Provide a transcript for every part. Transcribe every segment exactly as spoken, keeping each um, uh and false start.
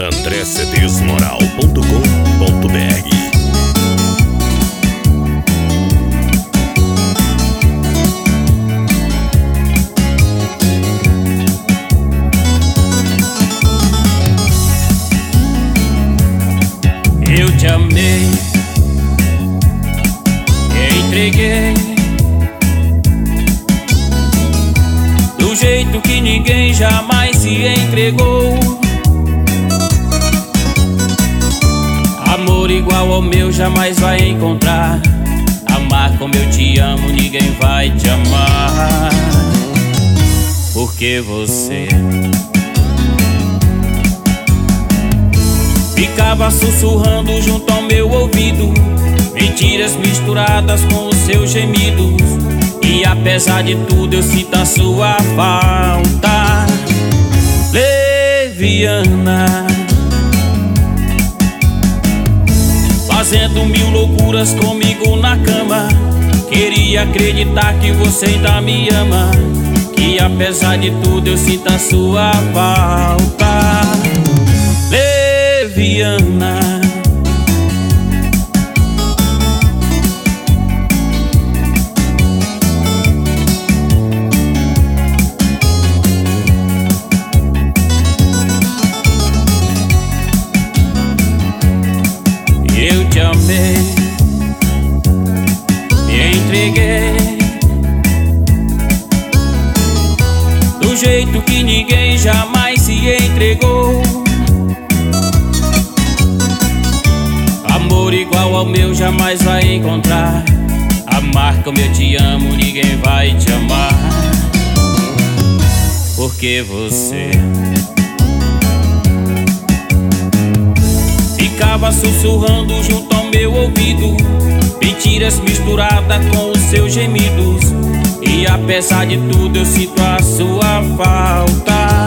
André C Ds Moral ponto com ponto B R. Eu te amei, entreguei do jeito que ninguém jamais se entregou. Amor igual ao meu jamais vai encontrar. Amar como eu te amo ninguém vai te amar. Porque você ficava sussurrando junto ao meu ouvido, mentiras misturadas com os seus gemidos. E apesar de tudo eu sinto a sua falta, leviana, fazendo mil loucuras comigo na cama. Queria acreditar que você ainda me ama, que apesar de tudo eu sinto a sua falta, leviana. Eu te amei, me entreguei do jeito que ninguém jamais se entregou. Amor igual ao meu jamais vai encontrar. Amar como eu te amo ninguém vai te amar. Porque você ficava sussurrando junto ao meu ouvido, mentiras misturadas com os seus gemidos. E apesar de tudo eu sinto a sua falta,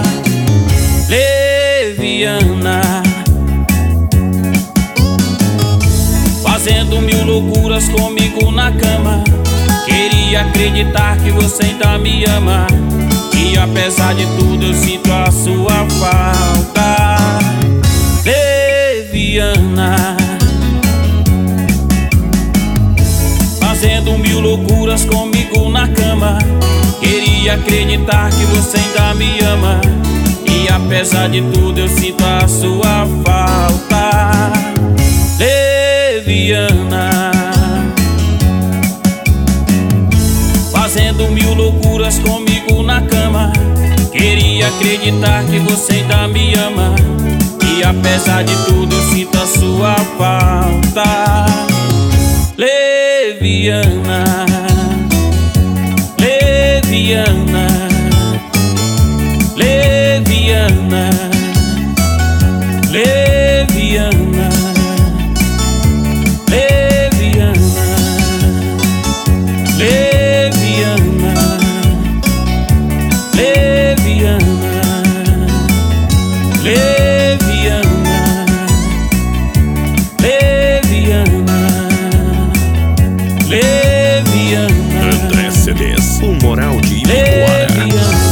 leviana, fazendo mil loucuras comigo na cama. Queria acreditar que você ainda me ama, e apesar de tudo eu sinto a sua falta, leviana, fazendo mil loucuras comigo na cama. Queria acreditar que você ainda me ama, e apesar de tudo eu sinto a sua falta, leviana, fazendo mil loucuras comigo na cama. Queria acreditar que você ainda me ama, e apesar de tudo eu sinto a sua falta, leviana, leviana, leviana, leviana, leviana, leviana, leviana, leviana, leviana, leviana. André C Ds, o Moral de Ibicoara.